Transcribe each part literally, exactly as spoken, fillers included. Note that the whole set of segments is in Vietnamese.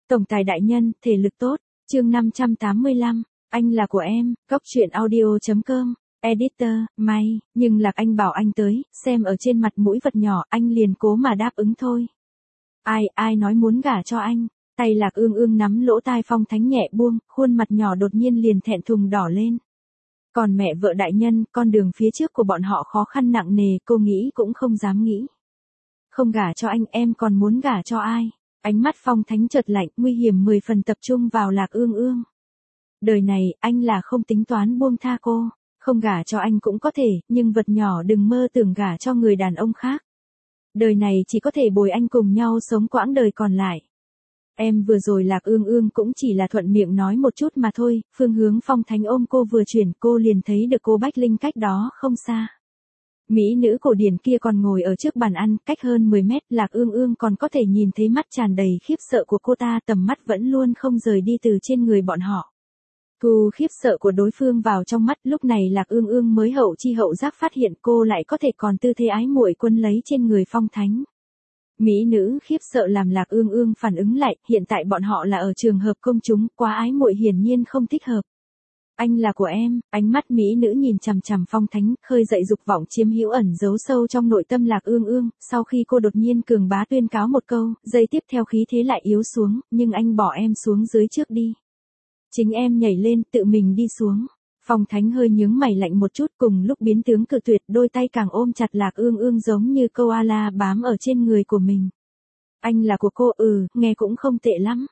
Tổng tài đại nhân, thể lực tốt. Chương năm trăm tám mươi lăm, anh là của em, góc truyện audio chấm com. Editor, may, nhưng Lạc Anh bảo anh tới, xem ở trên mặt mũi vật nhỏ, anh liền cố mà đáp ứng thôi. Ai, ai nói muốn gả cho anh? Tay Lạc Ương Ương nắm lỗ tai Phong Thánh nhẹ buông, khuôn mặt nhỏ đột nhiên liền thẹn thùng đỏ lên. Còn mẹ vợ đại nhân, con đường phía trước của bọn họ khó khăn nặng nề, cô nghĩ cũng không dám nghĩ. Không gả cho anh, em còn muốn gả cho ai? Ánh mắt Phong Thánh chợt lạnh, nguy hiểm mười phần tập trung vào Lạc Ương Ương. Đời này, anh là không tính toán buông tha cô. Không gả cho anh cũng có thể, nhưng vật nhỏ đừng mơ tưởng gả cho người đàn ông khác. Đời này chỉ có thể bồi anh cùng nhau sống quãng đời còn lại. Em vừa rồi Lạc Ương Ương cũng chỉ là thuận miệng nói một chút mà thôi, phương hướng Phong Thánh ôm cô vừa chuyển cô liền thấy được cô Bách Linh cách đó không xa. Mỹ nữ cổ điển kia còn ngồi ở trước bàn ăn, cách hơn mười mét, Lạc Ương Ương còn có thể nhìn thấy mắt tràn đầy khiếp sợ của cô ta, tầm mắt vẫn luôn không rời đi từ trên người bọn họ. Thu khiếp sợ của đối phương vào trong mắt, lúc này Lạc Ương Ương mới hậu chi hậu giác phát hiện cô lại có thể còn tư thế ái muội quân lấy trên người Phong Thánh. Mỹ nữ khiếp sợ làm Lạc Ương Ương phản ứng lại, hiện tại bọn họ là ở trường hợp công chúng, quá ái muội hiển nhiên không thích hợp. Anh là của em, ánh mắt Mỹ nữ nhìn chằm chằm Phong Thánh, khơi dậy dục vọng chiếm hữu ẩn giấu sâu trong nội tâm Lạc Ương Ương, sau khi cô đột nhiên cường bá tuyên cáo một câu, giây tiếp theo khí thế lại yếu xuống, nhưng anh bỏ em xuống dưới trước đi. Chính em nhảy lên, tự mình đi xuống. Phong Thánh hơi nhướng mày lạnh một chút, cùng lúc biến tướng cự tuyệt, đôi tay càng ôm chặt Lạc Ương Ương giống như koala bám ở trên người của mình. Anh là của cô, ừ, nghe cũng không tệ lắm.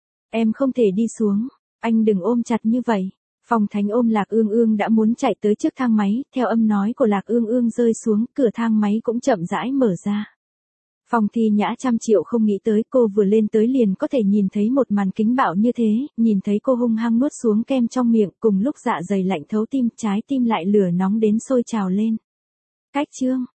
Em không thể đi xuống, anh đừng ôm chặt như vậy. Phong Thánh ôm Lạc Ương Ương đã muốn chạy tới trước thang máy, theo âm nói của Lạc Ương Ương rơi xuống, cửa thang máy cũng chậm rãi mở ra. Phong Thi Nhã trăm triệu không nghĩ tới cô vừa lên tới liền có thể nhìn thấy một màn kính bạo như thế, nhìn thấy cô hung hăng nuốt xuống kem trong miệng, cùng lúc dạ dày lạnh thấu tim, trái tim lại lửa nóng đến sôi trào lên. Cách chương